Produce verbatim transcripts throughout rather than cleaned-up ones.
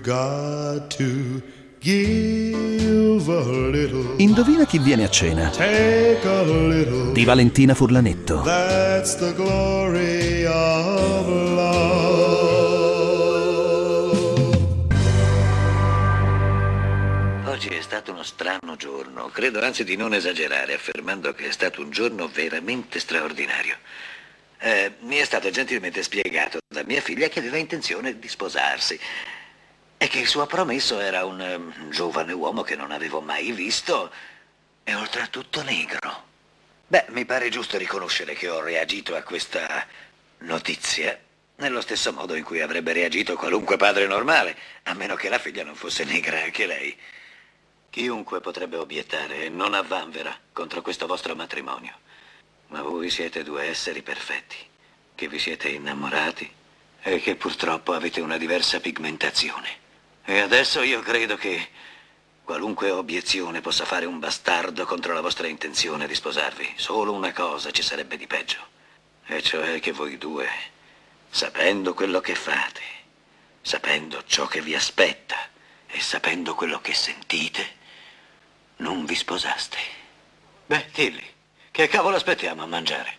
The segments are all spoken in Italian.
got to give a little. Indovina chi viene a cena? Take a little. Di Valentina Furlanetto. That's the glory of love. Oggi è stato uno strano giorno. Credo anzi di non esagerare affermando che è stato un giorno veramente straordinario. Eh, mi è stato gentilmente spiegato da mia figlia che aveva intenzione di sposarsi e che il suo promesso era un um, giovane uomo che non avevo mai visto e oltretutto negro. Beh, mi pare giusto riconoscere che ho reagito a questa notizia nello stesso modo in cui avrebbe reagito qualunque padre normale, a meno che la figlia non fosse negra anche lei. Chiunque potrebbe obiettare, non avvanvera contro questo vostro matrimonio. Ma voi siete due esseri perfetti, che vi siete innamorati e che purtroppo avete una diversa pigmentazione. E adesso io credo che qualunque obiezione possa fare un bastardo contro la vostra intenzione di sposarvi. Solo una cosa ci sarebbe di peggio, e cioè che voi due, sapendo quello che fate, sapendo ciò che vi aspetta e sapendo quello che sentite, non vi sposaste. Beh, dilli. Che cavolo aspettiamo a mangiare?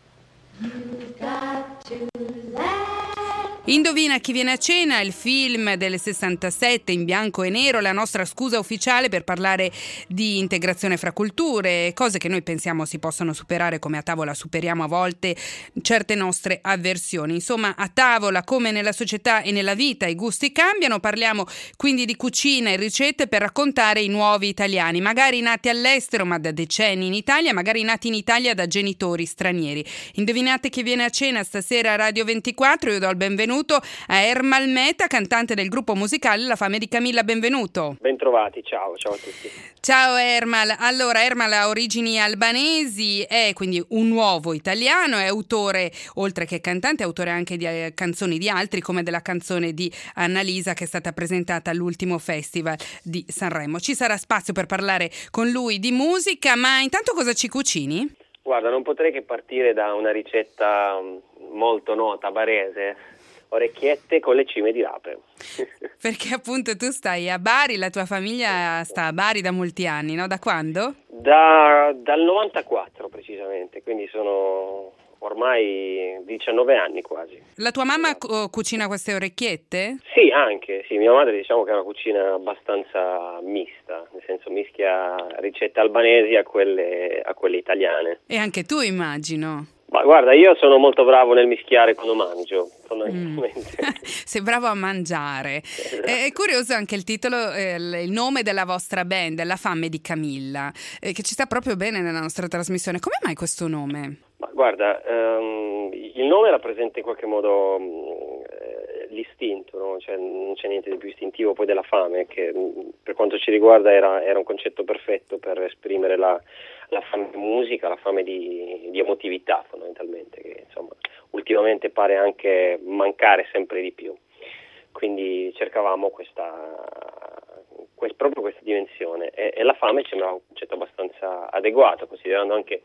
Indovina chi viene a cena, il film del sessantasette in bianco e nero, la nostra scusa ufficiale per parlare di integrazione fra culture, cose che noi pensiamo si possano superare come a tavola superiamo a volte certe nostre avversioni. Insomma, a tavola come nella società e nella vita i gusti cambiano, parliamo quindi di cucina e ricette per raccontare i nuovi italiani, magari nati all'estero ma da decenni in Italia, magari nati in Italia da genitori stranieri. Indovinate chi viene a cena stasera a Radio ventiquattro, io do il benvenuto a Ermal Meta, cantante del gruppo musicale La Fame di Camilla. Benvenuto. Bentrovati, ciao, ciao a tutti. Ciao Ermal. Allora, Ermal ha origini albanesi, è quindi un nuovo italiano, è autore, oltre che cantante, è autore anche di eh, canzoni di altri, come della canzone di Annalisa che è stata presentata all'ultimo festival di Sanremo. Ci sarà spazio per parlare con lui di musica, ma intanto cosa ci cucini? Guarda, non potrei che partire da una ricetta molto nota barese. Orecchiette con le cime di rape. Perché appunto tu stai a Bari, la tua famiglia sta a Bari da molti anni, no? Da quando? Da, dal novantaquattro precisamente, quindi sono ormai diciannove anni quasi. La tua mamma cu- cucina queste orecchiette? Sì, anche, sì, mia madre diciamo che è una cucina abbastanza mista, nel senso mischia ricette albanesi a quelle, a quelle italiane. E anche tu immagino. Ma guarda, io sono molto bravo nel mischiare quando mangio, fondamentalmente. Mm. Sei bravo a mangiare. È, è curioso anche il titolo, eh, il nome della vostra band, La Fame di Camilla, eh, che ci sta proprio bene nella nostra trasmissione. Come mai questo nome? Ma guarda, um, il nome rappresenta in qualche modo um, l'istinto, no? Cioè, non c'è niente di più istintivo poi della fame, che per quanto ci riguarda era, era un concetto perfetto per esprimere la, la fame di musica, la fame di, di emotività fondamentalmente, che insomma ultimamente pare anche mancare sempre di più. Quindi cercavamo questa, quest, proprio questa dimensione e, e la fame ci sembrava un concetto abbastanza adeguato, considerando anche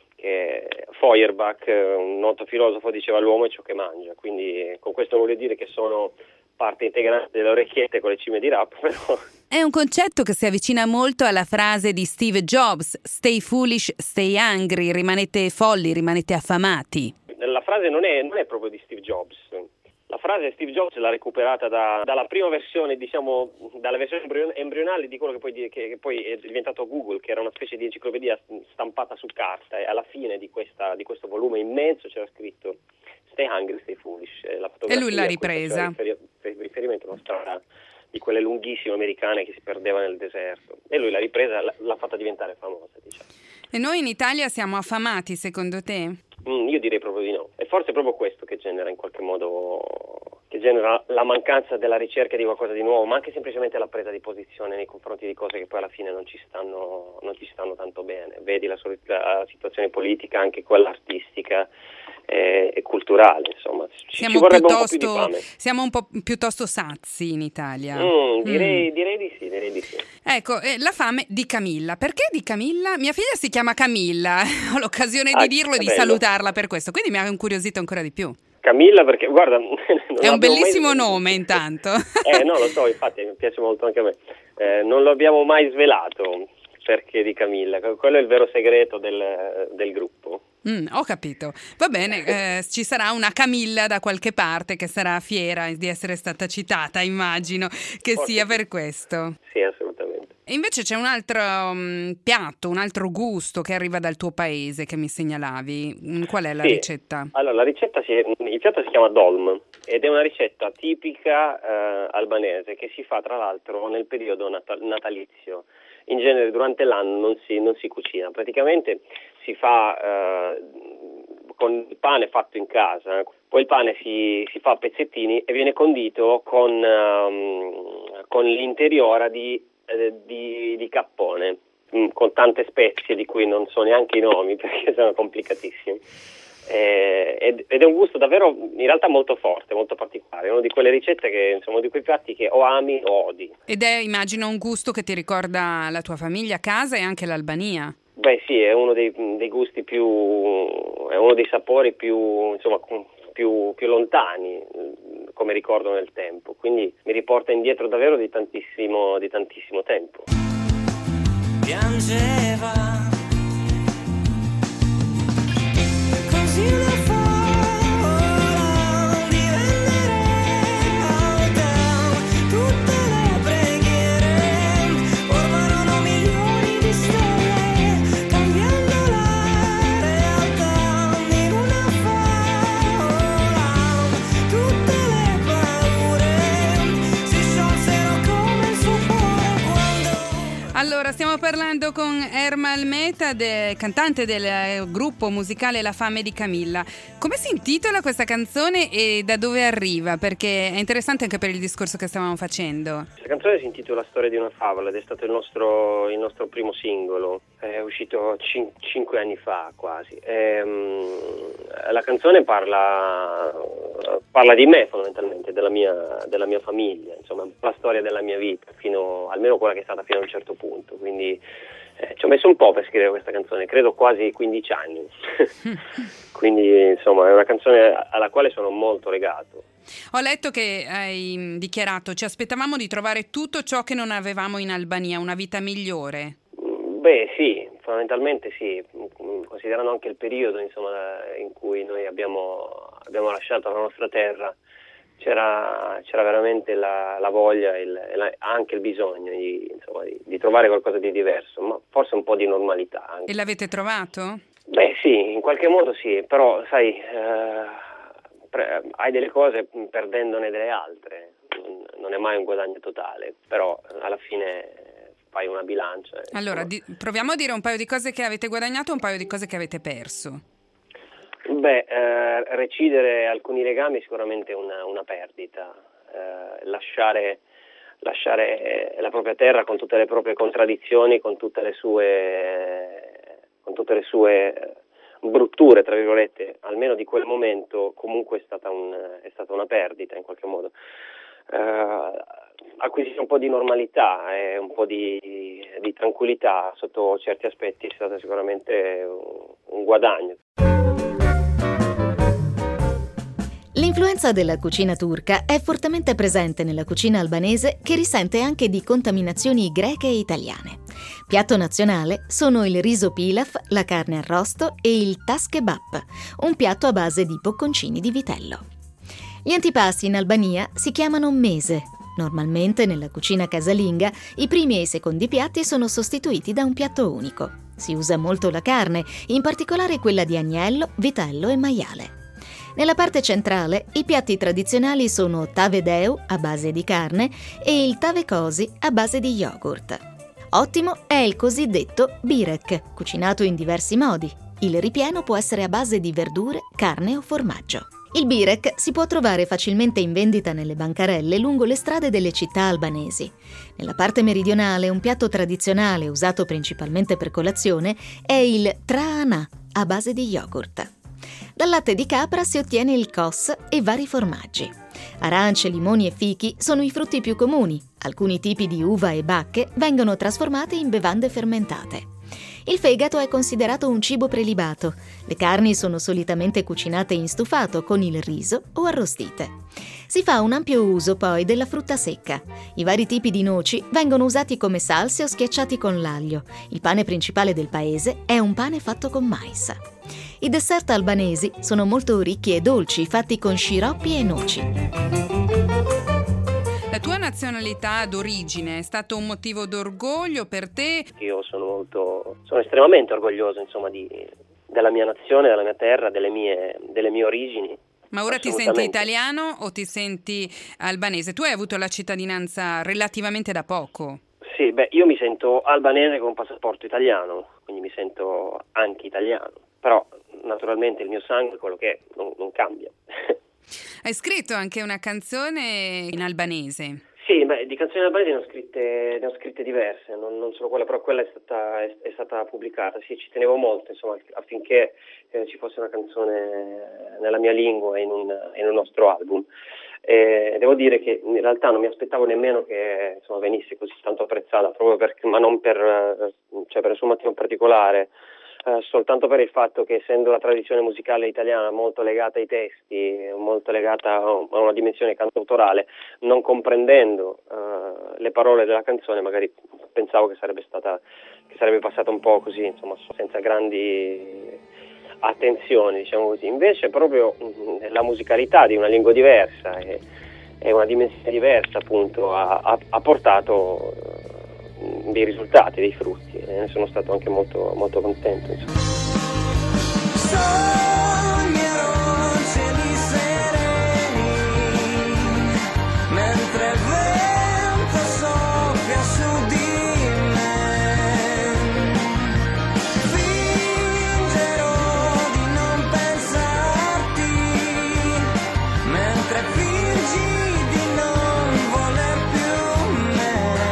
che Feuerbach, un noto filosofo, diceva l'uomo è ciò che mangia, quindi con questo voglio dire che sono parte integrante delle orecchiette con le cime di rap, però... È un concetto che si avvicina molto alla frase di Steve Jobs, stay foolish, stay hungry, rimanete folli, rimanete affamati. La frase non è, non è proprio di Steve Jobs. La frase Steve Jobs l'ha recuperata da, dalla prima versione, diciamo, dalla versione embrionale di quello che poi, che, che poi è diventato Google, che era una specie di enciclopedia stampata su carta, e alla fine di, questa, di questo volume immenso c'era scritto Stay hungry, stay foolish. La e lui l'ha ripresa. Rifer- riferimento a una strada di quelle lunghissime americane che si perdeva nel deserto. E lui l'ha ripresa, l'ha fatta diventare famosa, diciamo. E noi in Italia siamo affamati, secondo te? Mm, io direi proprio di no. E forse è proprio questo che genera in qualche modo, che genera la mancanza della ricerca di qualcosa di nuovo, ma anche semplicemente la presa di posizione nei confronti di cose che poi alla fine non ci stanno, non ci stanno tanto bene. Vedi la, la situazione politica, anche quella artistica e, e culturale, insomma. Ci, siamo ci vorrebbe piuttosto, un po' più di fame. Siamo un po' piuttosto sazi in Italia. Mm, direi, mm. direi di sì, direi di sì. Ecco, eh, La Fame di Camilla. Perché di Camilla? Mia figlia si chiama Camilla, ho l'occasione Ah, di dirlo e di bello. salutarla per questo, quindi mi ha incuriosito ancora di più. Camilla, perché guarda, non è un bellissimo mai... nome intanto. Eh no, lo so, infatti mi piace molto anche a me. Eh, non lo abbiamo mai svelato perché di Camilla, quello è il vero segreto del, del gruppo. Mm, ho capito, va bene, eh, ci sarà una Camilla da qualche parte che sarà fiera di essere stata citata, immagino che Forse sia sì. per questo. Sì, assolutamente. E invece c'è un altro um, piatto, un altro gusto che arriva dal tuo paese che mi segnalavi. Mm, Qual è la Sì. ricetta? Allora, la ricetta si è, il piatto si chiama dolm ed è una ricetta tipica eh, albanese che si fa tra l'altro nel periodo nat- natalizio. In genere durante l'anno non si, non si cucina, praticamente si fa eh, con il pane fatto in casa, poi il pane si, si fa a pezzettini e viene condito con, um, con l'interiora di, eh, di, di cappone, mh, con tante spezie di cui non so neanche i nomi perché sono complicatissimi. Eh, ed, ed è un gusto davvero in realtà molto forte, molto particolare, è una di quelle ricette che insomma di quei piatti che o ami o odi. Ed è, immagino, un gusto che ti ricorda la tua famiglia a casa e anche l'Albania. Beh sì, è uno dei, dei gusti più, è uno dei sapori più insomma più, più lontani come ricordo nel tempo, quindi mi riporta indietro davvero di tantissimo, di tantissimo tempo. Piangeva così una folla di vendere alta tutte le preghiere formano milioni di stelle cambiando la realtà in una folla tutte le paure si sciolsero come il suo cuore quando Allora, stiamo parlando con Ermal Meta, de, cantante del eh, gruppo musicale La Fame di Camilla. Come si intitola questa canzone e da dove arriva? Perché è interessante anche per il discorso che stavamo facendo. La canzone si intitola Storia di una favola ed è stato il nostro, il nostro primo singolo, è uscito cin- cinque anni fa quasi. Ehm, la canzone parla, parla di me fondamentalmente, della mia, della mia famiglia, insomma la storia della mia vita, fino, almeno quella che è stata fino a un certo punto, quindi eh, ci ho messo un po' per scrivere questa canzone, credo quasi quindici anni, quindi insomma è una canzone alla quale sono molto legato. Ho letto che hai dichiarato: ci aspettavamo di trovare tutto ciò che non avevamo in Albania, una vita migliore. Beh sì, fondamentalmente sì, considerando anche il periodo insomma, in cui noi abbiamo, abbiamo lasciato la nostra terra, c'era, c'era veramente la, la voglia e la, anche il bisogno di, insomma, di, di trovare qualcosa di diverso, ma forse un po' di normalità anche. E l'avete trovato? Beh sì, in qualche modo sì, però sai, eh, pre- hai delle cose perdendone delle altre, non è mai un guadagno totale, però alla fine fai una bilancia. Allora, di, proviamo a dire un paio di cose che avete guadagnato e un paio di cose che avete perso. Beh, eh, recidere alcuni legami è sicuramente una, una perdita, eh, lasciare, lasciare la propria terra con tutte le proprie contraddizioni, con tutte le sue, con tutte le sue brutture, tra virgolette, almeno di quel momento, comunque è stata, un, è stata una perdita in qualche modo. Eh, acquisire un po' di normalità e un po' di, di tranquillità sotto certi aspetti è stato sicuramente un, un guadagno. L'influenza della cucina turca è fortemente presente nella cucina albanese, che risente anche di contaminazioni greche e italiane. Piatto nazionale sono il riso pilaf, la carne arrosto e il tas kebab, un piatto a base di bocconcini di vitello. Gli antipasti in Albania si chiamano mese. Normalmente nella cucina casalinga i primi e i secondi piatti sono sostituiti da un piatto unico. Si usa molto la carne, in particolare quella di agnello, vitello e maiale. Nella parte centrale i piatti tradizionali sono tave deu a base di carne e il tave cosi a base di yogurt. Ottimo è il cosiddetto birek, cucinato in diversi modi. Il ripieno può essere a base di verdure, carne o formaggio. Il birek si può trovare facilmente in vendita nelle bancarelle lungo le strade delle città albanesi. Nella parte meridionale un piatto tradizionale usato principalmente per colazione è il traana a base di yogurt. Dal latte di capra si ottiene il kos e vari formaggi. Arance, limoni e fichi sono i frutti più comuni. Alcuni tipi di uva e bacche vengono trasformate in bevande fermentate. Il fegato è considerato un cibo prelibato. Le carni sono solitamente cucinate in stufato con il riso o arrostite. Si fa un ampio uso poi della frutta secca. I vari tipi di noci vengono usati come salse o schiacciati con l'aglio. Il pane principale del paese è un pane fatto con mais. I dessert albanesi sono molto ricchi e dolci, fatti con sciroppi e noci. La tua nazionalità d'origine è stato un motivo d'orgoglio per te? Io sono molto, sono estremamente orgoglioso, insomma, di, della mia nazione, della mia terra, delle mie, delle mie origini. Ma ora ti senti italiano o ti senti albanese? Tu hai avuto la cittadinanza relativamente da poco. Sì, beh, io mi sento albanese con passaporto italiano, quindi mi sento anche italiano, però naturalmente il mio sangue è quello che è, non, non cambia. Hai scritto anche una canzone in albanese. Sì, beh, di canzoni albanesi ne ho scritte, ne ho scritte diverse, non, non solo quella, però quella è stata, è, è stata pubblicata. Sì, ci tenevo molto, insomma, affinché eh, ci fosse una canzone nella mia lingua in un, in un nostro album. E devo dire che in realtà non mi aspettavo nemmeno che, insomma, venisse così tanto apprezzata, proprio perché, ma non per, cioè per nessun motivo particolare. Uh, soltanto per il fatto che, essendo la tradizione musicale italiana molto legata ai testi, molto legata a una dimensione cantautorale, non comprendendo uh, le parole della canzone, magari pensavo che sarebbe stata, che sarebbe passata un po' così, insomma, senza grandi attenzioni, diciamo così. Invece proprio mh, la musicalità di una lingua diversa e, e una dimensione diversa, appunto, ha, ha, ha portato uh, dei risultati, dei frutti, e ne sono stato anche molto, molto contento, insomma. Sognerò cieli sereni mentre il vento soffia su di me. Fingerò di non pensarti mentre fingi di non voler più me.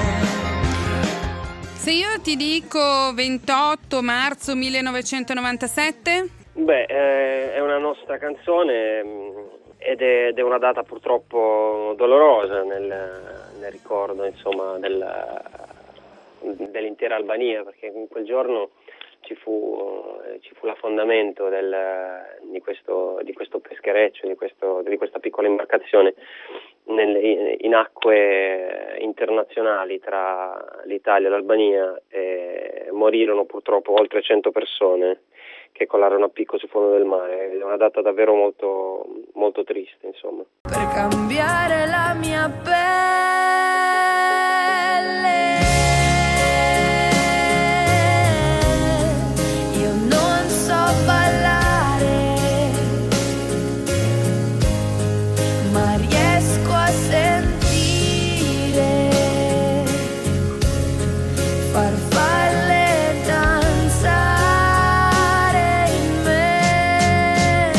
Se io ti dico ventotto marzo millenovecentonovantasette? Beh, eh, è una nostra canzone mh, ed è, ed è una data purtroppo dolorosa nel, nel ricordo, insomma, del, dell'intera Albania, perché in quel giorno ci fu, eh, ci fu l'affondamento del, di, questo, di questo peschereccio, di, questo, di questa piccola imbarcazione nelle, in acque internazionali tra l'Italia e l'Albania, e morirono purtroppo oltre cento persone che colarono a picco sul fondo del mare. È una data davvero molto, molto triste, insomma. Per cambiare la mia pelle io non so ballare, ma riesco a sentire farfalle danzare in me.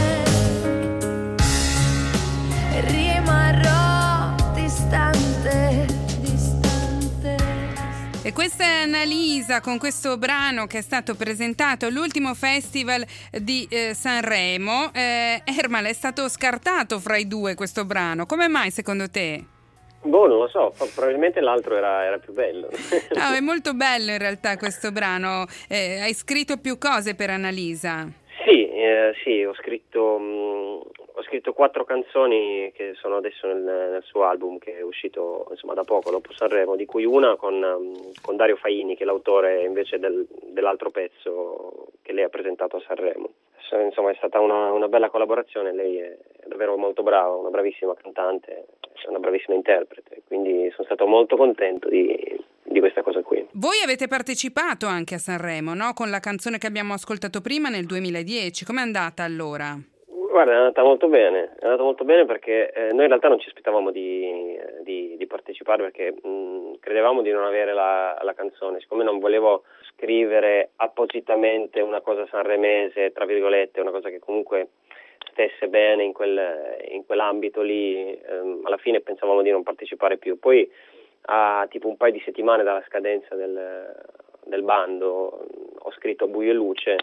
Rimarrò distante, distante. E questa è Annalisa con questo brano che è stastato presentato all'ultimo festival di eh, Sanremo. Eh, Ermal, è stato scartato fra i due questo brano. Come mai secondo te? Boh, non lo so, probabilmente l'altro era, era più bello. No, è molto bello in realtà questo brano. Eh, hai scritto più cose per Annalisa? Sì, eh, sì, ho scritto, mh, ho scritto quattro canzoni che sono adesso nel, nel suo album, che è uscito, insomma, da poco, dopo Sanremo, di cui una con, um, con Dario Faini, che è l'autore invece del, dell'altro pezzo che lei ha presentato a Sanremo. Insomma, è stata una, una bella collaborazione. Lei è davvero molto brava, una bravissima cantante, una bravissima interprete, quindi sono stato molto contento di, di questa cosa qui. Voi avete partecipato anche a Sanremo, no? Con la canzone che abbiamo ascoltato prima nel duemiladieci. Com'è andata allora? Guarda, è andata molto bene, è andata molto bene perché eh, noi in realtà non ci aspettavamo di, di, di partecipare, perché mh, credevamo di non avere la, la canzone. Siccome non volevo scrivere appositamente una cosa sanremese, tra virgolette, una cosa che comunque stesse bene in, quel, in quell'ambito lì, ehm, alla fine pensavamo di non partecipare più. Poi a tipo un paio di settimane dalla scadenza del, del bando ho scritto a Buio e Luce,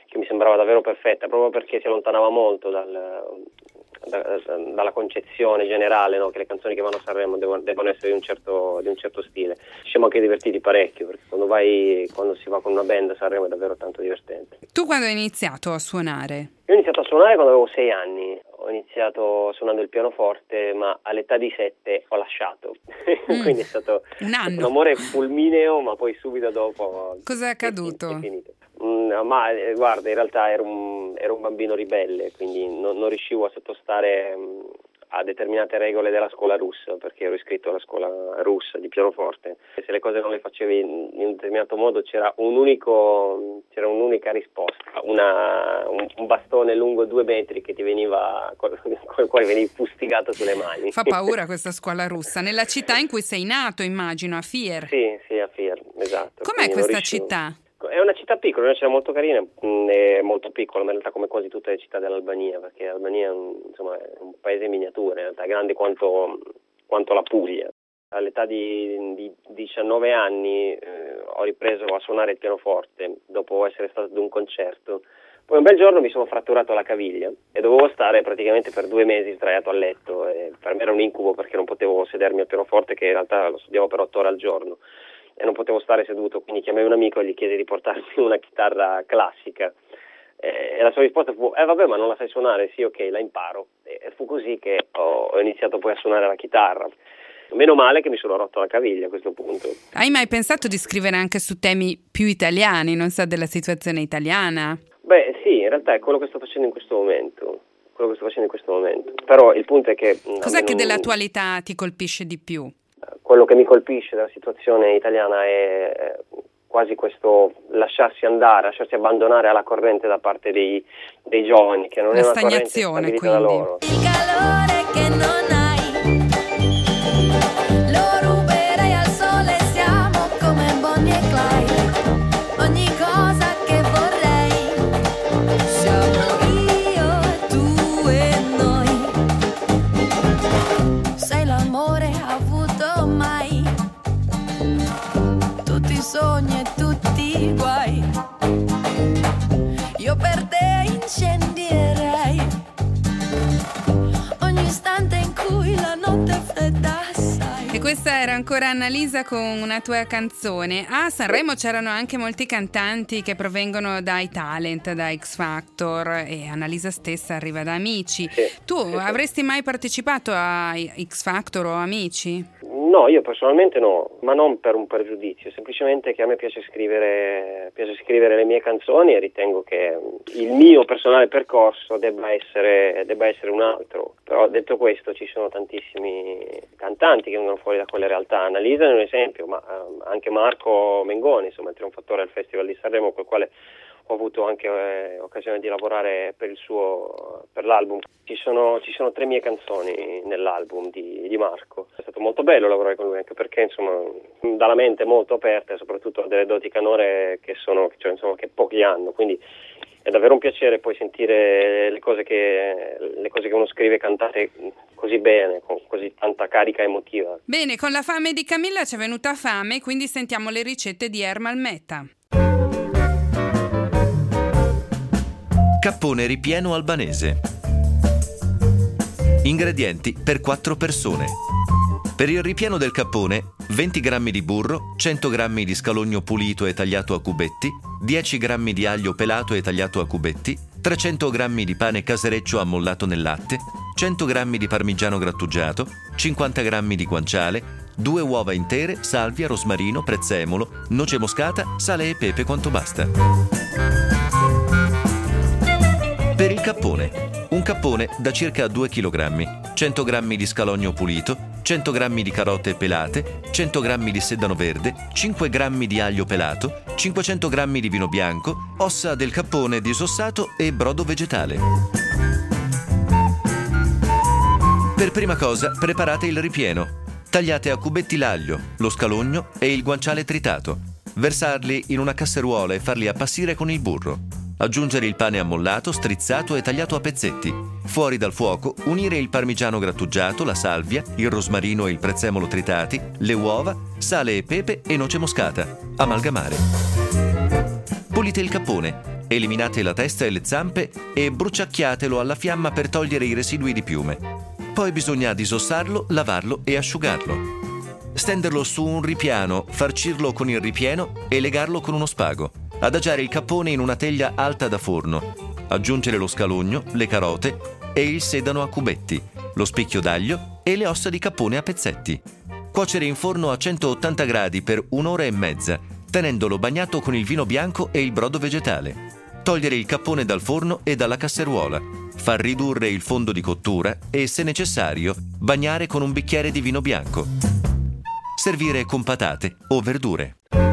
che mi sembrava davvero perfetta, proprio perché si allontanava molto dal, da, dalla concezione generale, no? Che le canzoni che vanno a Sanremo devono, devono essere di un certo, di un certo stile. Ci siamo anche divertiti parecchio, perché quando vai quando si va con una band a Sanremo è davvero tanto divertente. Tu quando hai iniziato a suonare? Io ho iniziato a suonare quando avevo sei anni. Ho iniziato suonando il pianoforte, ma all'età di sette ho lasciato. Mm, quindi è stato un, anno. un amore fulmineo, ma poi subito dopo cosa è accaduto? È, è finito. Mm, ma eh, guarda, in realtà ero un, ero un bambino ribelle, quindi non, non riuscivo a sottostare mh, a determinate regole della scuola russa, perché ero iscritto alla scuola russa di pianoforte. E se le cose non le facevi in, in un determinato modo c'era un unico c'era un'unica risposta, una, un, un bastone lungo due metri che ti veniva con il quale venivi fustigato sulle mani. Fa paura questa scuola russa, nella città in cui sei nato, immagino, a Fier. Sì, sì, a Fier, esatto. Com'è Quindi questa riuscivo... città? È una città piccola, è una città molto carina, è molto piccola, ma in realtà come quasi tutte le città dell'Albania, perché l'Albania è un, insomma, è un paese in miniatura, in realtà è grande quanto, quanto la Puglia. All'età di, di diciannove anni eh, ho ripreso a suonare il pianoforte dopo essere stato ad un concerto. Poi un bel giorno mi sono fratturato la caviglia e dovevo stare praticamente per due mesi sdraiato a letto. E per me era un incubo perché non potevo sedermi al pianoforte, che in realtà lo studiavo per otto ore al giorno. E non potevo stare seduto, quindi chiamai un amico e gli chiesi di portarmi una chitarra classica eh, e la sua risposta fu eh vabbè, ma non la sai suonare? Sì, ok, la imparo. E fu così che ho, ho iniziato poi a suonare la chitarra. Meno male che mi sono rotto la caviglia a questo punto. Hai mai pensato di scrivere anche su temi più italiani, non so, della situazione italiana? Beh sì, in realtà è quello che sto facendo in questo momento, quello che sto facendo in questo momento. Però il punto è che... Cos'è che dell'attualità ti colpisce di più? Quello che mi colpisce della situazione italiana è quasi questo lasciarsi andare, lasciarsi abbandonare alla corrente da parte dei, dei giovani, che non La è una corrente stagnazione, stabilita da loro. Il calore che non hai lo ruberai al sole, siamo come Bonnie e Clyde. Ogni cosa che vorrei siamo io e tu e noi. Sei l'amore avuto mai, tutti i sogni e tutti i guai. Io per te incendierei ogni istante in cui la notte è fredda, sai. E questa era ancora Annalisa con una tua canzone. A Sanremo c'erano anche molti cantanti che provengono dai talent, da X Factor, e Annalisa stessa arriva da Amici. Sì, tu sì, sì. avresti mai partecipato a X Factor o Amici? No, io personalmente no, ma non per un pregiudizio, semplicemente che a me piace scrivere, piace scrivere le mie canzoni e ritengo che il mio personale percorso debba essere, debba essere un altro. Però detto questo, ci sono tantissimi cantanti che vengono fuori da quelle realtà. Annalisa è un esempio, ma anche Marco Mengoni, insomma, il trionfatore al Festival di Sanremo, con il quale ho avuto anche eh, occasione di lavorare per il suo per l'album. Ci sono, ci sono tre mie canzoni nell'album di, di Marco. È stato molto bello lavorare con lui, anche perché insomma dalla mente molto aperta e soprattutto ha delle doti canore che sono cioè, insomma, che pochi hanno, quindi è davvero un piacere poi sentire le cose che le cose che uno scrive cantate così bene, con così tanta carica emotiva. Bene, con la fame di Camilla ci è venuta fame, quindi sentiamo le ricette di Ermal Meta. Cappone ripieno albanese. Ingredienti per quattro persone. Per il ripieno del cappone, venti grammi di burro, cento grammi di scalogno pulito e tagliato a cubetti, dieci grammi di aglio pelato e tagliato a cubetti, trecento grammi di pane casereccio ammollato nel latte, cento grammi di parmigiano grattugiato, cinquanta grammi di guanciale, due uova intere, salvia, rosmarino, prezzemolo, noce moscata, sale e pepe quanto basta. Per il cappone, un cappone da circa due chilogrammi, cento grammi di scalogno pulito, cento grammi di carote pelate, cento grammi di sedano verde, cinque grammi di aglio pelato, cinquecento grammi di vino bianco, ossa del cappone disossato e brodo vegetale. Per prima cosa preparate il ripieno. Tagliate a cubetti l'aglio, lo scalogno e il guanciale tritato. Versarli in una casseruola e farli appassire con il burro. Aggiungere il pane ammollato, strizzato e tagliato a pezzetti. Fuori dal fuoco, unire il parmigiano grattugiato, la salvia, il rosmarino e il prezzemolo tritati, le uova, sale e pepe e noce moscata. Amalgamare. Pulite il cappone. eliminate la testa e le zampe e bruciacchiatelo alla fiamma per togliere i residui di piume. Poi bisogna disossarlo, lavarlo e asciugarlo. Stenderlo su un ripiano, farcirlo con il ripieno e legarlo con uno spago. Adagiare il cappone in una teglia alta da forno. Aggiungere lo scalogno, le carote e il sedano a cubetti, lo spicchio d'aglio e le ossa di cappone a pezzetti. Cuocere in forno a centottanta gradi per un'ora e mezza, tenendolo bagnato con il vino bianco e il brodo vegetale. Togliere il cappone dal forno e dalla casseruola. Far ridurre il fondo di cottura e, se necessario, bagnare con un bicchiere di vino bianco. Servire con patate o verdure.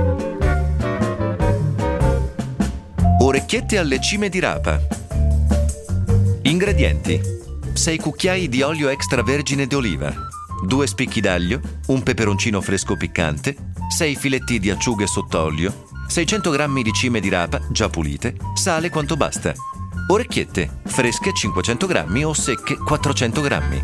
Orecchiette alle cime di rapa. Ingredienti: sei cucchiai di olio extravergine d'oliva, due spicchi d'aglio, un peperoncino fresco piccante, sei filetti di acciughe sott'olio, seicento grammi di cime di rapa già pulite, sale quanto basta. Orecchiette, fresche cinquecento grammi o secche quattrocento grammi.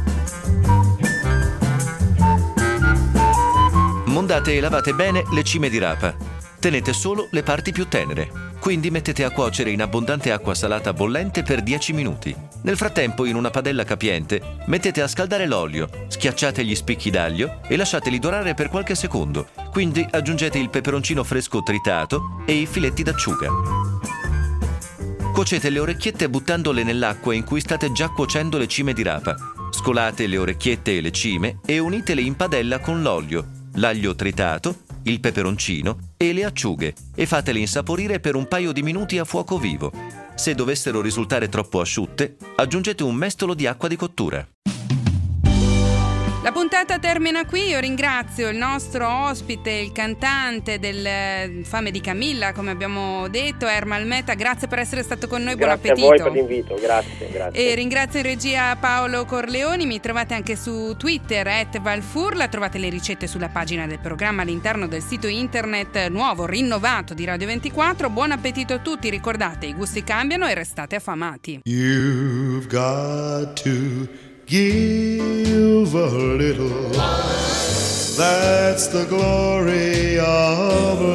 Mondate e lavate bene le cime di rapa. Tenete solo le parti più tenere. Quindi mettete a cuocere in abbondante acqua salata bollente per dieci minuti. Nel frattempo, in una padella capiente, mettete a scaldare l'olio, schiacciate gli spicchi d'aglio e lasciateli dorare per qualche secondo. Quindi aggiungete il peperoncino fresco tritato e i filetti d'acciuga. Cuocete le orecchiette buttandole nell'acqua in cui state già cuocendo le cime di rapa. Scolate le orecchiette e le cime e unitele in padella con l'olio, l'aglio tritato, il peperoncino e le acciughe e fatele insaporire per un paio di minuti a fuoco vivo. Se dovessero risultare troppo asciutte, aggiungete un mestolo di acqua di cottura. La puntata termina qui. Io ringrazio il nostro ospite, il cantante del Fame di Camilla, come abbiamo detto, Ermal Meta. Grazie per essere stato con noi, grazie buon appetito. Grazie a voi per l'invito, grazie, grazie. E ringrazio in regia Paolo Corleoni. Mi trovate anche su Twitter at Valfurla. Trovate le ricette sulla pagina del programma all'interno del sito internet nuovo, rinnovato di Radio ventiquattro. Buon appetito a tutti. Ricordate, i gusti cambiano e restate affamati. You've got to give a little. That's the glory of